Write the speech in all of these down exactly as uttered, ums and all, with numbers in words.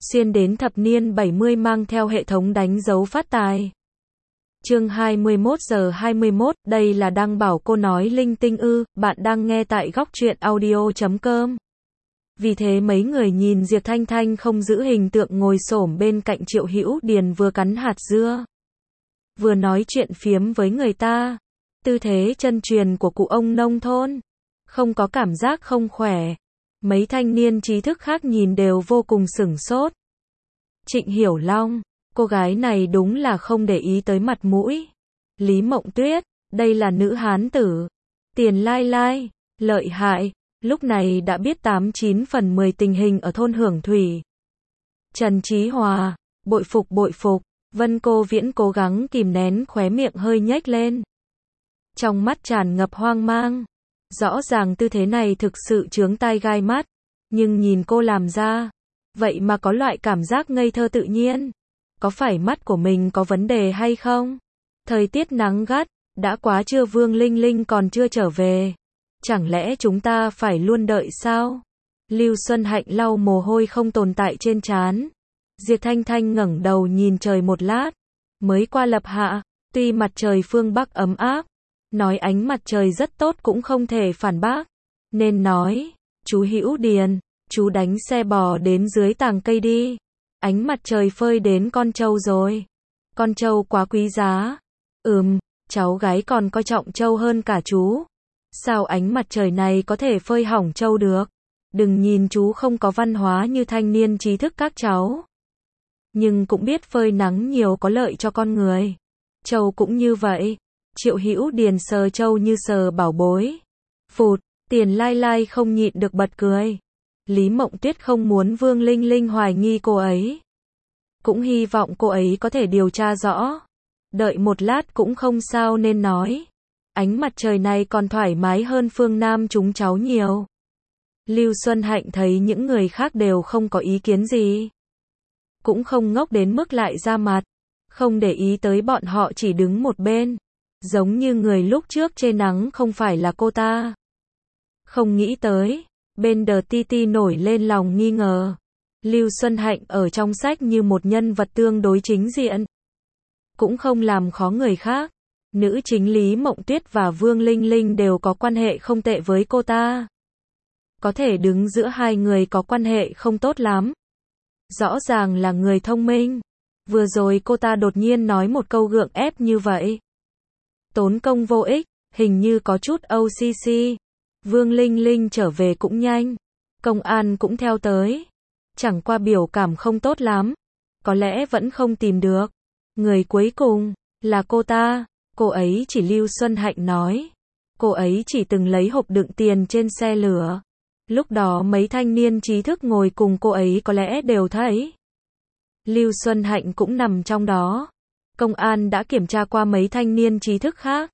xuyên đến thập niên bảy mươi mang theo hệ thống đánh dấu phát tài. Chương hai mươi mốt giờ hai mươi mốt, đây là Đăng Bảo cô nói linh tinh ư, bạn đang nghe tại góc truyện audio chấm com. Vì thế mấy người nhìn Diệp Thanh Thanh không giữ hình tượng ngồi xổm bên cạnh Triệu Hữu Điền vừa cắn hạt dưa, vừa nói chuyện phiếm với người ta. Tư thế chân truyền của cụ ông nông thôn, không có cảm giác không khỏe. Mấy thanh niên trí thức khác nhìn đều vô cùng sửng sốt. Trịnh Hiểu Long, cô gái này đúng là không để ý tới mặt mũi. Lý Mộng Tuyết, đây là nữ hán tử. Tiền Lai Lai, lợi hại, lúc này đã biết tám chín phần mười tình hình ở thôn Hưởng Thủy. Trần Chí Hòa, bội phục bội phục. Vân Cô Viễn cố gắng kìm nén khóe miệng hơi nhếch lên, trong mắt tràn ngập hoang mang. Rõ ràng tư thế này thực sự chướng tai gai mắt, nhưng nhìn cô làm ra, vậy mà có loại cảm giác ngây thơ tự nhiên. Có phải mắt của mình có vấn đề hay không? Thời tiết nắng gắt, đã quá trưa Vương Linh Linh còn chưa trở về. Chẳng lẽ chúng ta phải luôn đợi sao? Lưu Xuân Hạnh lau mồ hôi không tồn tại trên trán. Diệp Thanh Thanh ngẩng đầu nhìn trời một lát, mới qua lập hạ, tuy mặt trời phương Bắc ấm áp, nói ánh mặt trời rất tốt cũng không thể phản bác, nên nói, chú Hữu Điền, chú đánh xe bò đến dưới tàng cây đi, ánh mặt trời phơi đến con trâu rồi, con trâu quá quý giá. Ừm, cháu gái còn coi trọng trâu hơn cả chú, sao ánh mặt trời này có thể phơi hỏng trâu được? Đừng nhìn chú không có văn hóa như thanh niên trí thức các cháu, nhưng cũng biết phơi nắng nhiều có lợi cho con người. Trâu cũng như vậy. Triệu Hữu Điền sờ trâu như sờ bảo bối. Phụt, Tiền Lai Lai không nhịn được bật cười. Lý Mộng Tuyết không muốn Vương Linh Linh hoài nghi cô ấy, cũng hy vọng cô ấy có thể điều tra rõ. Đợi một lát cũng không sao nên nói, ánh mặt trời này còn thoải mái hơn phương Nam chúng cháu nhiều. Lưu Xuân Hạnh thấy những người khác đều không có ý kiến gì, cũng không ngốc đến mức lại ra mặt, không để ý tới bọn họ, chỉ đứng một bên, giống như người lúc trước chê nắng không phải là cô ta. Không nghĩ tới, bên đờ Ti Ti nổi lên lòng nghi ngờ. Lưu Xuân Hạnh ở trong sách như một nhân vật tương đối chính diện, cũng không làm khó người khác. Nữ chính Lý Mộng Tuyết và Vương Linh Linh đều có quan hệ không tệ với cô ta, có thể đứng giữa hai người có quan hệ không tốt lắm. Rõ ràng là người thông minh. Vừa rồi cô ta đột nhiên nói một câu gượng ép như vậy, tốn công vô ích, hình như có chút ô xê xê. Vương Linh Linh trở về cũng nhanh, công an cũng theo tới, chẳng qua biểu cảm không tốt lắm, có lẽ vẫn không tìm được. Người cuối cùng là cô ta, cô ấy chỉ Lưu Xuân Hạnh nói, cô ấy chỉ từng lấy hộp đựng tiền trên xe lửa. Lúc đó mấy thanh niên trí thức ngồi cùng cô ấy có lẽ đều thấy. Lưu Xuân Hạnh cũng nằm trong đó. Công an đã kiểm tra qua mấy thanh niên trí thức khác,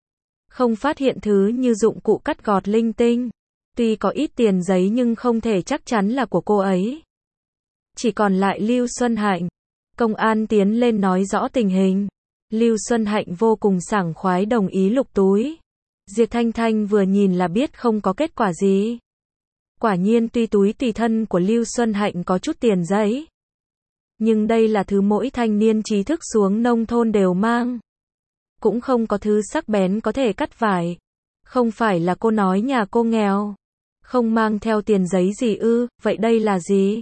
không phát hiện thứ như dụng cụ cắt gọt linh tinh. Tuy có ít tiền giấy nhưng không thể chắc chắn là của cô ấy. Chỉ còn lại Lưu Xuân Hạnh. Công an tiến lên nói rõ tình hình. Lưu Xuân Hạnh vô cùng sảng khoái đồng ý lục túi. Diệp Thanh Thanh vừa nhìn là biết không có kết quả gì. Quả nhiên tuy túi tùy thân của Lưu Xuân Hạnh có chút tiền giấy, nhưng đây là thứ mỗi thanh niên trí thức xuống nông thôn đều mang. Cũng không có thứ sắc bén có thể cắt vải. Không phải là cô nói nhà cô nghèo, không mang theo tiền giấy gì ư, vậy đây là gì?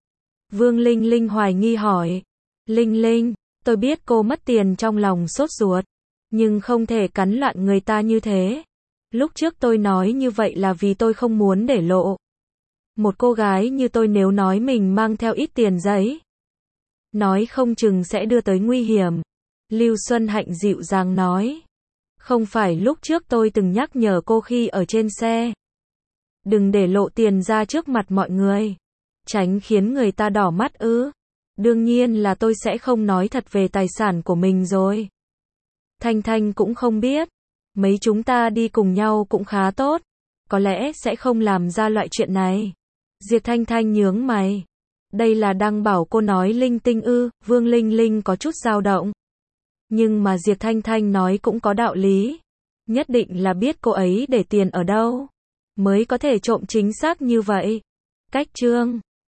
Vương Linh Linh hoài nghi hỏi. Linh Linh, tôi biết cô mất tiền trong lòng sốt ruột, nhưng không thể cắn loạn người ta như thế. Lúc trước tôi nói như vậy là vì tôi không muốn để lộ. Một cô gái như tôi nếu nói mình mang theo ít tiền giấy, nói không chừng sẽ đưa tới nguy hiểm. Lưu Xuân Hạnh dịu dàng nói. Không phải lúc trước tôi từng nhắc nhở cô khi ở trên xe, đừng để lộ tiền ra trước mặt mọi người, tránh khiến người ta đỏ mắt ư? Đương nhiên là tôi sẽ không nói thật về tài sản của mình rồi. Thanh Thanh cũng không biết. Mấy chúng ta đi cùng nhau cũng khá tốt, có lẽ sẽ không làm ra loại chuyện này. Diệp Thanh Thanh nhướng mày. Đây là Đăng Bảo cô nói linh tinh ư? Vương Linh Linh có chút dao động. Nhưng mà Diệp Thanh Thanh nói cũng có đạo lý. Nhất định là biết cô ấy để tiền ở đâu, mới có thể trộm chính xác như vậy. Cách chương